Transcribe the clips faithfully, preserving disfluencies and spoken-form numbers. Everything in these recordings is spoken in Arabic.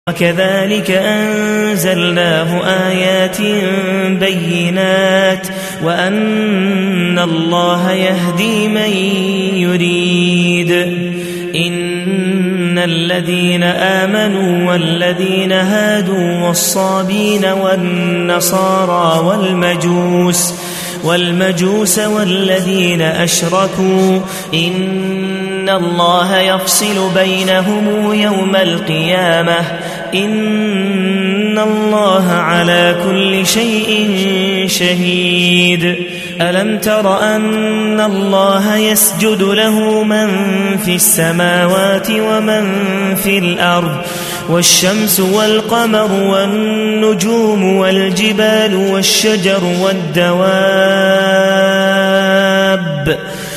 وكذلك أنزلناه آيات بينات وأن الله يهدي من يريد. إن الذين آمنوا والذين هادوا والصابين والنصارى والمجوس والمجوس والذين أشركوا إن الله يفصل بينهم يوم القيامة إن الله على كل شيء شهيد. ألم تر أن الله يسجد له من في السماوات ومن في الأرض والشمس والقمر والنجوم والجبال والشجر والدواب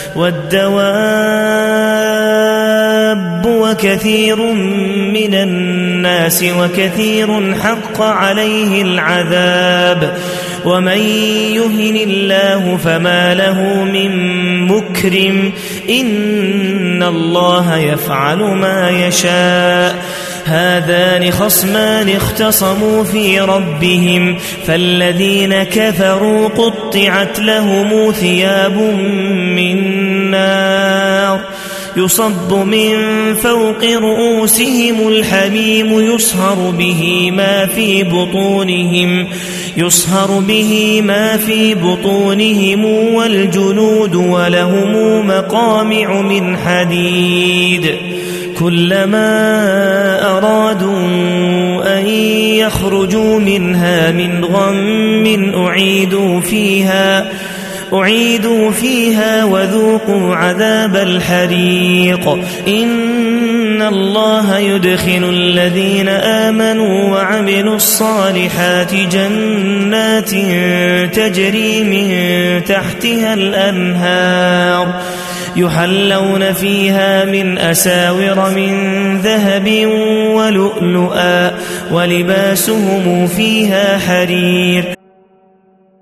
والدواب وكثير من الناس وكثير حق عليه العذاب ومن يهن الله فما له من مكرم إن الله يفعل ما يشاء. هذان خصمان اختصموا في ربهم فالذين كفروا قطعت لهم ثياب من نار يصب من فوق رؤوسهم الحميم يصهر به ما في بطونهم يصهر به ما في بطونهم والجنود ولهم مقامع من حديد كلما أرادوا أن يخرجوا منها من غم أعيدوا فيها أعيدوا فيها وذوقوا عذاب الحريق. إن الله يدخل الذين آمنوا وعملوا الصالحات جنات تجري من تحتها الأنهار يحلون فيها من أساور من ذهب ولؤلؤا ولباسهم فيها حرير.